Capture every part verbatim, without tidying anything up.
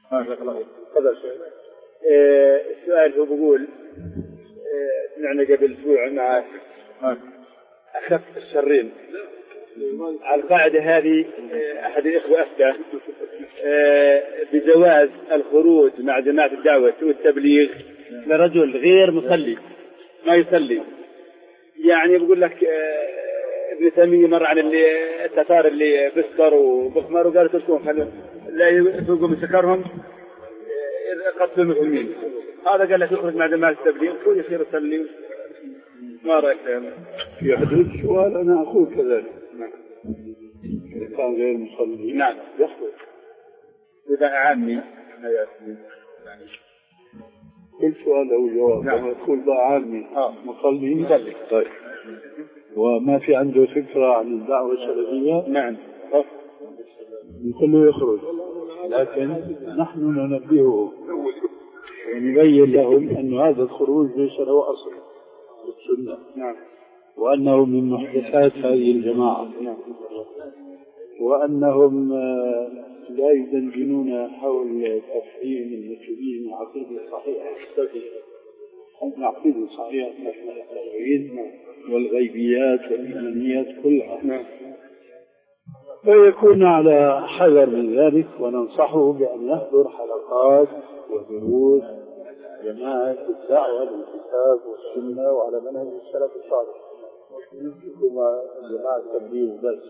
جزاك الله خير. تفضل شيخ. آه السؤال هو بيقول آه سمعنا قبل اسبوع مع اخف الشرين على القاعدة هذه. آه احد الاخوة افتى آه بجواز الخروج مع جماعة الدعوة والتبليغ لرجل غير مصلي ما يصلي. يعني بقول لك آه ابن تيمية مر عن اللي التتار اللي بسكر وبخمر وقالوا تركوهم خلوا لا يفوقوا من سكرهم قتلوا المسلمين. هذا قال لك يخرج مع جماعة التبليغ هو يصير يصلي. ما رأيك في حدود السؤال؟ أنا أقول كذلك. نعم. كان غير مصلي نعم يخرج إذا عامي. كل سؤال له جواب. نعم. لما تقول بقى عامي آه. مصلي مصلي. طيب. وما في عنده فكرة عن الدعوة السلفية. نعم. نقول له يخرج، لكن نحن ننبهه ونبين لهم أن هذا الخروج ليس له أصل في السنة. نعم. وأنه من محدثات هذه الجماعة. نعم. وأنهم لا يدندنون حول تفهيم المسلمين العقيدة الصحيحة العقيدة الصحيحة نحن التوحيد والغيبيات والإيمانيات كلها. نعم. فيكون على حذر من ذلك، وننصحه بأن يحضر حلقات ودروس جماعة الدعوة للكتاب والسنة وعلى منهج السلف الصالح، مش مع جماعة التبليغ بس.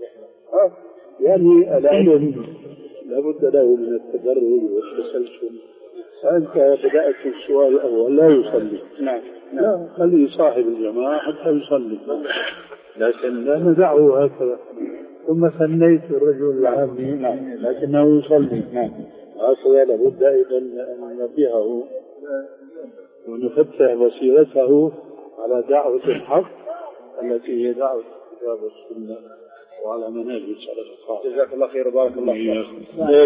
يعني العلم لابد له من التدرج والتسلسل. فأنت بدأت في السؤال الأول لا يصلي. نعم. لا، خليه صاحب الجماعة حتى يصلي، لكن لا ندعه هكذا. ثم ثنيت الرجل العامي لكنه يصلي. هكذا لابد أيضا أن ننبهه ونفتح بصيرته على دعوة الحق التي هي دعوة الكتاب والسنة وعلى منهج السلف الصالح. جزاك الله خير وبارك الله فيك.